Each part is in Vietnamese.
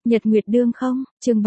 Nhật Nguyệt Đương không, chương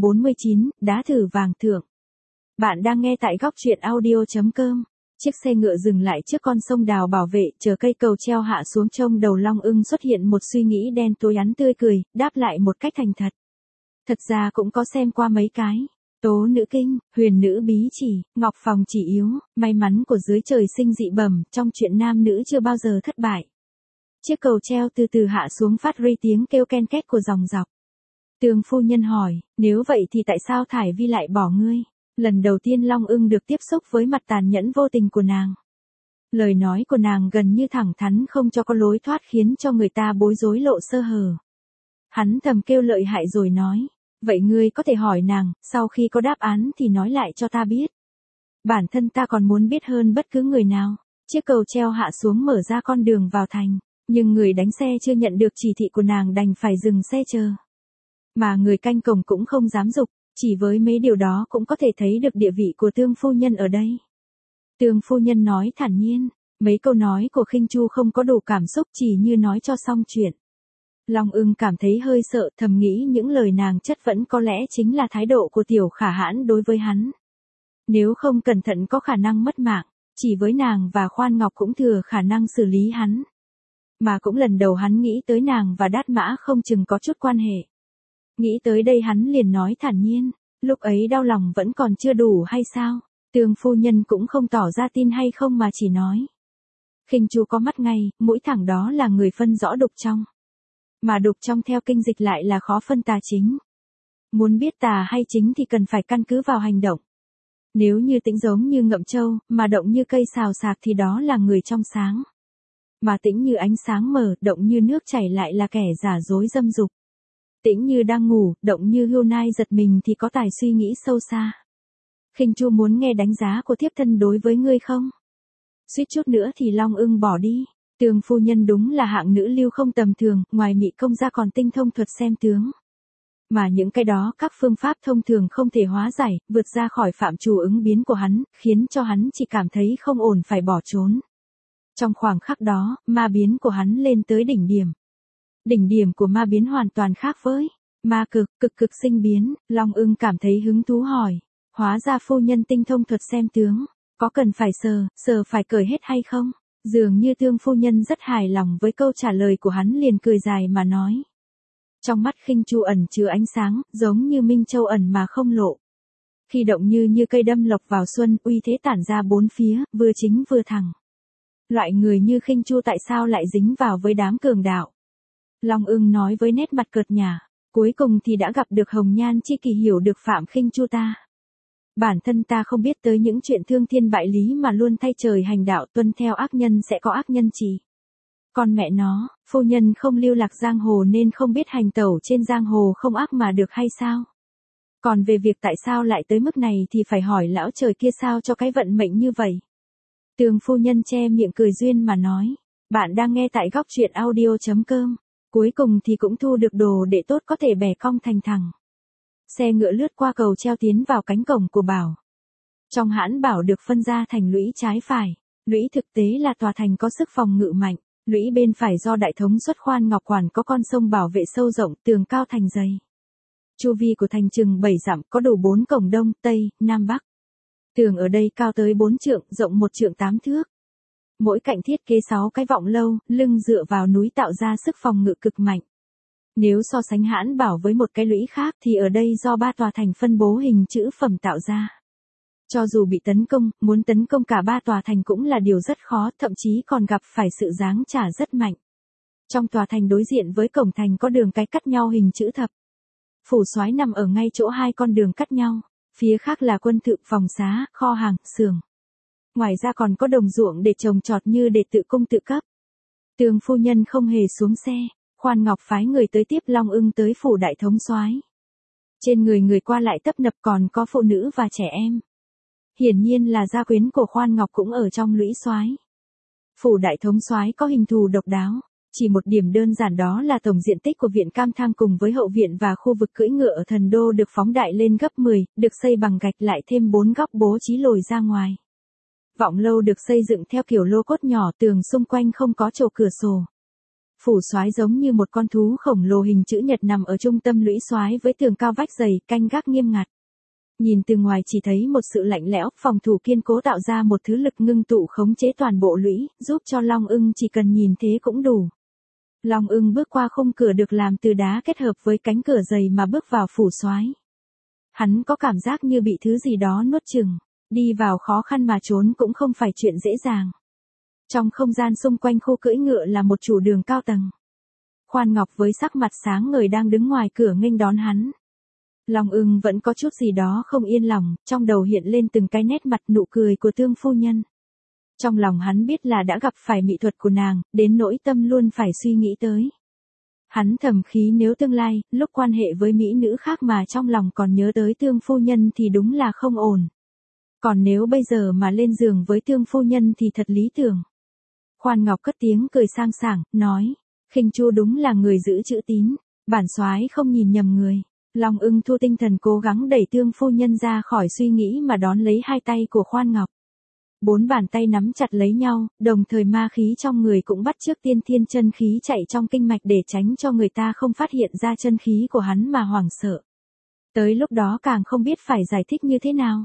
349, đá thử vàng thưởng. Bạn đang nghe tại góc truyện audio.com. Chiếc xe ngựa dừng lại trước con sông đào bảo vệ, chờ cây cầu treo hạ xuống trông đầu Long Ưng xuất hiện một suy nghĩ đen tối ắn tươi cười, đáp lại một cách thành thật. Thật ra cũng có xem qua mấy cái. Tố nữ kinh, huyền nữ bí chỉ, ngọc phòng chỉ yếu, may mắn của dưới trời sinh dị bẩm, trong chuyện nam nữ chưa bao giờ thất bại. Chiếc cầu treo từ từ hạ xuống phát ra tiếng kêu ken két của dòng dọc. Tường phu nhân hỏi, nếu vậy thì tại sao Thải Vi lại bỏ ngươi? Lần đầu tiên Long Ưng được tiếp xúc với mặt tàn nhẫn vô tình của nàng. Lời nói của nàng gần như thẳng thắn không cho có lối thoát khiến cho người ta bối rối lộ sơ hở. Hắn thầm kêu lợi hại rồi nói, vậy ngươi có thể hỏi nàng, sau khi có đáp án thì nói lại cho ta biết. Bản thân ta còn muốn biết hơn bất cứ người nào. Chiếc cầu treo hạ xuống mở ra con đường vào thành, nhưng người đánh xe chưa nhận được chỉ thị của nàng đành phải dừng xe chờ. Mà người canh cổng cũng không dám dục, chỉ với mấy điều đó cũng có thể thấy được địa vị của Tương phu nhân ở đây. Tương phu nhân nói thản nhiên, mấy câu nói của Khinh Chu không có đủ cảm xúc, chỉ như nói cho xong chuyện. Long Ưng cảm thấy hơi sợ, thầm nghĩ những lời nàng chất vấn có lẽ chính là thái độ của Tiểu Khả Hãn đối với hắn. Nếu không cẩn thận có khả năng mất mạng, chỉ với nàng và Khoan Ngọc cũng thừa khả năng xử lý hắn. Mà cũng lần đầu hắn nghĩ tới nàng và Đát Mã không chừng có chút quan hệ. Nghĩ tới đây hắn liền nói thản nhiên, lúc ấy đau lòng vẫn còn chưa đủ hay sao? Tương phu nhân cũng không tỏ ra tin hay không mà chỉ nói. Khinh Chu có mắt ngay, mũi thẳng đó là người phân rõ đục trong. Mà đục trong theo kinh dịch lại là khó phân tà chính. Muốn biết tà hay chính thì cần phải căn cứ vào hành động. Nếu như tĩnh giống như ngậm trâu, mà động như cây xào xạc thì đó là người trong sáng. Mà tĩnh như ánh sáng mờ, động như nước chảy lại là kẻ giả dối dâm dục. Tĩnh như đang ngủ, động như hươu nai giật mình thì có tài suy nghĩ sâu xa. Khinh Chu muốn nghe đánh giá của thiếp thân đối với ngươi không? Suýt chút nữa thì Long Ưng bỏ đi. Tường phu nhân đúng là hạng nữ lưu không tầm thường, ngoài mị công ra còn tinh thông thuật xem tướng. Mà những cái đó các phương pháp thông thường không thể hóa giải, vượt ra khỏi phạm trù ứng biến của hắn, khiến cho hắn chỉ cảm thấy không ổn phải bỏ trốn. Trong khoảng khắc đó, ma biến của hắn lên tới đỉnh điểm. Đỉnh điểm của ma biến hoàn toàn khác với ma cực sinh biến. Long Ưng cảm thấy hứng thú hỏi, hóa ra phu nhân tinh thông thuật xem tướng, có cần phải sờ phải cởi hết hay không? Dường như Tương phu nhân rất hài lòng với câu trả lời của hắn, liền cười dài mà nói. Trong mắt Khinh Chu ẩn chứa ánh sáng, giống như minh châu ẩn mà không lộ. Khi động như cây đâm lộc vào xuân, uy thế tản ra bốn phía, vừa chính vừa thẳng. Loại người như Khinh Chu tại sao lại dính vào với đám cường đạo? Long Ưng nói với nét mặt cợt nhả, cuối cùng thì đã gặp được hồng nhan chi kỷ hiểu được Phạm Khinh Chu ta. Bản thân ta không biết tới những chuyện thương thiên bại lý mà luôn thay trời hành đạo, tuân theo ác nhân sẽ có ác nhân trì. Còn mẹ nó, phu nhân không lưu lạc giang hồ nên không biết hành tẩu trên giang hồ không ác mà được hay sao? Còn về việc tại sao lại tới mức này thì phải hỏi lão trời kia sao cho cái vận mệnh như vậy. Tường phu nhân che miệng cười duyên mà nói, bạn đang nghe tại góc truyện audio.com. Cuối cùng thì cũng thu được đồ để tốt có thể bẻ cong thành thẳng. Xe ngựa lướt qua cầu treo tiến vào cánh cổng của bảo. Trong hãn bảo được phân ra thành lũy trái phải. Lũy thực tế là tòa thành có sức phòng ngự mạnh. Lũy bên phải do đại thống xuất Khoan Ngọc quản có con sông bảo vệ sâu rộng, tường cao thành dày. Chu vi của thành chừng 7 dặm, có đủ 4 cổng đông, tây, nam bắc. Tường ở đây cao tới 4 trượng, rộng 1 trượng 8 thước. Mỗi cạnh thiết kế 6 cái vọng lâu, lưng dựa vào núi tạo ra sức phòng ngự cực mạnh. Nếu so sánh hãn bảo với một cái lũy khác thì ở đây do 3 tòa thành phân bố hình chữ phẩm tạo ra. Cho dù bị tấn công, muốn tấn công cả 3 tòa thành cũng là điều rất khó, thậm chí còn gặp phải sự giáng trả rất mạnh. Trong tòa thành đối diện với cổng thành có đường cái cắt nhau hình chữ thập. Phủ soái nằm ở ngay chỗ hai con đường cắt nhau, phía khác là quân thự, phòng xá, kho hàng, xưởng. Ngoài ra còn có đồng ruộng để trồng trọt như để tự cung tự cấp. Tường phu nhân không hề xuống xe, Khoan Ngọc phái người tới tiếp Long Ưng tới phủ đại thống soái. Trên người qua lại tấp nập, còn có phụ nữ và trẻ em. Hiển nhiên là gia quyến của Khoan Ngọc cũng ở trong lũy soái. Phủ đại thống soái có hình thù độc đáo, chỉ một điểm đơn giản đó là tổng diện tích của viện Cam Thang cùng với hậu viện và khu vực cưỡi ngựa ở Thần Đô được phóng đại lên gấp 10, được xây bằng gạch lại thêm 4 góc bố trí lồi ra ngoài. Vọng lâu được xây dựng theo kiểu lô cốt nhỏ, tường xung quanh không có chậu cửa sổ. Phủ soái giống như một con thú khổng lồ hình chữ nhật nằm ở trung tâm lũy soái với tường cao vách dày, canh gác nghiêm ngặt. Nhìn từ ngoài chỉ thấy một sự lạnh lẽo, phòng thủ kiên cố tạo ra một thứ lực ngưng tụ khống chế toàn bộ lũy, giúp cho Long Ưng chỉ cần nhìn thế cũng đủ. Long Ưng bước qua khung cửa được làm từ đá kết hợp với cánh cửa dày mà bước vào phủ soái. Hắn có cảm giác như bị thứ gì đó nuốt chửng, đi vào khó khăn mà trốn cũng không phải chuyện dễ dàng. Trong không gian xung quanh khu cưỡi ngựa là một chủ đường cao tầng. Khoan Ngọc với sắc mặt sáng ngời đang đứng ngoài cửa nghênh đón hắn. Long Ưng vẫn có chút gì đó không yên lòng, trong đầu hiện lên từng cái nét mặt nụ cười của Tương phu nhân. Trong lòng hắn biết là đã gặp phải mỹ thuật của nàng, đến nỗi tâm luôn phải suy nghĩ tới. Hắn thầm khí nếu tương lai, lúc quan hệ với mỹ nữ khác mà trong lòng còn nhớ tới Tương phu nhân thì đúng là không ổn. Còn nếu bây giờ mà lên giường với Tương phu nhân thì thật lý tưởng. Khoan Ngọc cất tiếng cười sang sảng, nói, Khinh Chu đúng là người giữ chữ tín, bản soái không nhìn nhầm người. Long Ưng thu tinh thần cố gắng đẩy Tương phu nhân ra khỏi suy nghĩ mà đón lấy hai tay của Khoan Ngọc. 4 bàn tay nắm chặt lấy nhau, đồng thời ma khí trong người cũng bắt chước tiên thiên chân khí chạy trong kinh mạch để tránh cho người ta không phát hiện ra chân khí của hắn mà hoảng sợ. Tới lúc đó càng không biết phải giải thích như thế nào.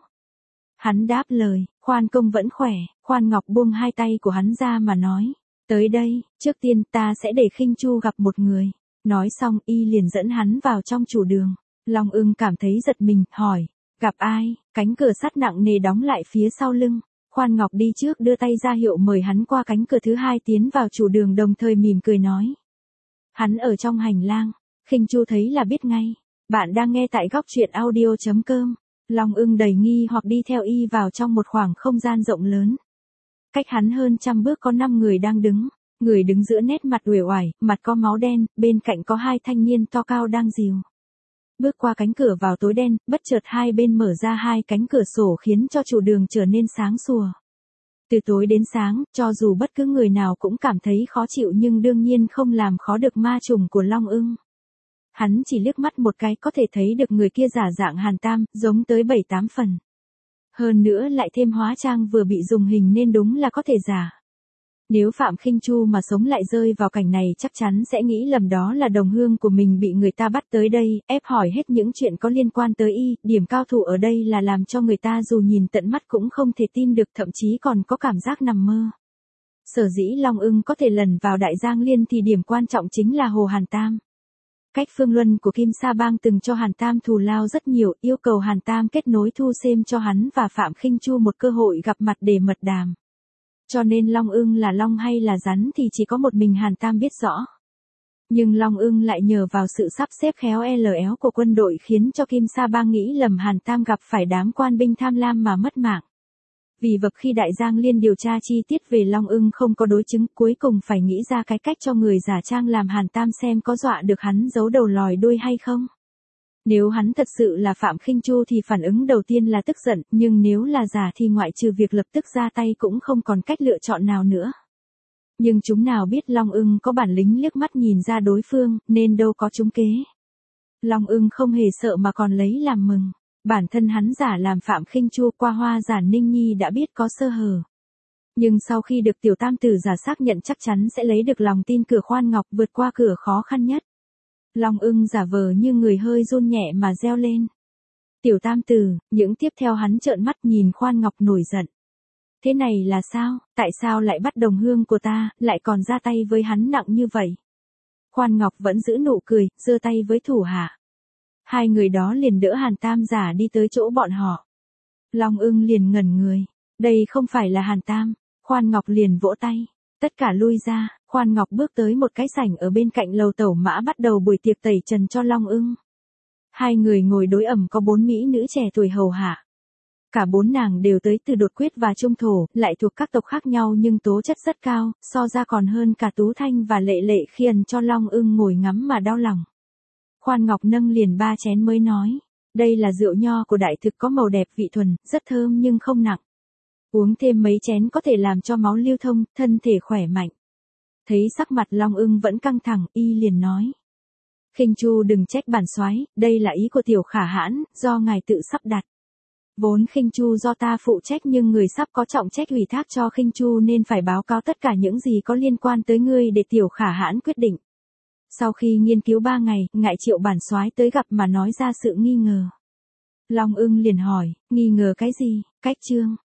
Hắn đáp lời, Khoan công vẫn khỏe. Khoan Ngọc buông hai tay của hắn ra mà nói, tới đây, trước tiên ta sẽ để Khinh Chu gặp một người. Nói xong y liền dẫn hắn vào trong chủ đường. Long Ưng cảm thấy giật mình, hỏi, gặp ai? Cánh cửa sắt nặng nề đóng lại phía sau lưng. Khoan Ngọc đi trước đưa tay ra hiệu mời hắn qua cánh cửa thứ hai tiến vào chủ đường, đồng thời mỉm cười nói. Hắn ở trong hành lang. Khinh Chu thấy là biết ngay. Bạn đang nghe tại góc truyện audio.com. Long Ưng đầy nghi hoặc đi theo y vào trong một khoảng không gian rộng lớn. Cách hắn hơn 100 bước có 5 người đang đứng. Người đứng giữa nét mặt uể oải, mặt có máu đen, bên cạnh có 2 thanh niên to cao đang dìu. Bước qua cánh cửa vào tối đen, bất chợt hai bên mở ra 2 cánh cửa sổ khiến cho chủ đường trở nên sáng sủa. Từ tối đến sáng, cho dù bất cứ người nào cũng cảm thấy khó chịu nhưng đương nhiên không làm khó được ma trùng của Long Ưng. Hắn chỉ liếc mắt một cái có thể thấy được người kia giả dạng Hàn Tam, giống tới 7-8 phần. Hơn nữa lại thêm hóa trang vừa bị dùng hình nên đúng là có thể giả. Nếu Phạm Khinh Chu mà sống lại rơi vào cảnh này chắc chắn sẽ nghĩ lầm đó là đồng hương của mình bị người ta bắt tới đây, ép hỏi hết những chuyện có liên quan tới y, điểm cao thủ ở đây là làm cho người ta dù nhìn tận mắt cũng không thể tin được, thậm chí còn có cảm giác nằm mơ. Sở dĩ Long Ưng có thể lần vào Đại Giang Liên thì điểm quan trọng chính là Hồ Hàn Tam. Cách Phương Luân của Kim Sa Bang từng cho Hàn Tam thù lao rất nhiều, yêu cầu Hàn Tam kết nối thu xem cho hắn và Phạm Khinh Chu một cơ hội gặp mặt để mật đàm. Cho nên Long Ưng là long hay là rắn thì chỉ có một mình Hàn Tam biết rõ. Nhưng Long Ưng lại nhờ vào sự sắp xếp khéo léo của quân đội khiến cho Kim Sa Bang nghĩ lầm Hàn Tam gặp phải đám quan binh tham lam mà mất mạng. Vì vậy khi Đại Giang Liên điều tra chi tiết về Long Ưng không có đối chứng, cuối cùng phải nghĩ ra cái cách cho người giả trang làm Hàn Tam xem có dọa được hắn giấu đầu lòi đuôi hay không. Nếu hắn thật sự là Phạm Khinh Chu thì phản ứng đầu tiên là tức giận, nhưng nếu là giả thì ngoại trừ việc lập tức ra tay cũng không còn cách lựa chọn nào nữa. Nhưng chúng nào biết Long Ưng có bản lĩnh liếc mắt nhìn ra đối phương, nên đâu có trúng kế. Long Ưng không hề sợ mà còn lấy làm mừng. Bản thân hắn giả làm Phạm Khinh Chu qua hoa giả Ninh Nhi đã biết có sơ hở. Nhưng sau khi được tiểu tam tử giả xác nhận chắc chắn sẽ lấy được lòng tin cửa Khoan Ngọc vượt qua cửa khó khăn nhất. Long Ưng giả vờ như người hơi run nhẹ mà reo lên. Tiểu tam tử, những tiếp theo hắn trợn mắt nhìn Khoan Ngọc nổi giận. Thế này là sao, tại sao lại bắt đồng hương của ta, lại còn ra tay với hắn nặng như vậy? Khoan Ngọc vẫn giữ nụ cười, giơ tay với thủ hạ. Hai người đó liền đỡ Hàn Tam giả đi tới chỗ bọn họ. Long Ưng liền ngẩn người. Đây không phải là Hàn Tam. Khoan Ngọc liền vỗ tay. Tất cả lui ra, Khoan Ngọc bước tới một cái sảnh ở bên cạnh lầu tẩu mã bắt đầu buổi tiệc tẩy trần cho Long Ưng. Hai người ngồi đối ẩm có 4 mỹ nữ trẻ tuổi hầu hạ. Cả 4 nàng đều tới từ Đột Quyết và Trung Thổ, lại thuộc các tộc khác nhau nhưng tố chất rất cao, so ra còn hơn cả Tú Thanh và Lệ Lệ khiến cho Long Ưng ngồi ngắm mà đau lòng. Khoan Ngọc nâng liền 3 chén mới nói, đây là rượu nho của đại thực có màu đẹp vị thuần, rất thơm nhưng không nặng. Uống thêm mấy chén có thể làm cho máu lưu thông, thân thể khỏe mạnh. Thấy sắc mặt Long Ưng vẫn căng thẳng, y liền nói. Khinh Chu đừng trách bản soái, đây là ý của tiểu khả hãn, do ngài tự sắp đặt. Vốn Khinh Chu do ta phụ trách nhưng người sắp có trọng trách ủy thác cho Khinh Chu nên phải báo cáo tất cả những gì có liên quan tới ngươi để Tiểu Khả Hãn quyết định. Sau khi nghiên cứu 3 ngày, Ngại Triệu bản soái tới gặp mà nói ra sự nghi ngờ. Long Ưng liền hỏi, nghi ngờ cái gì, Cách Trương?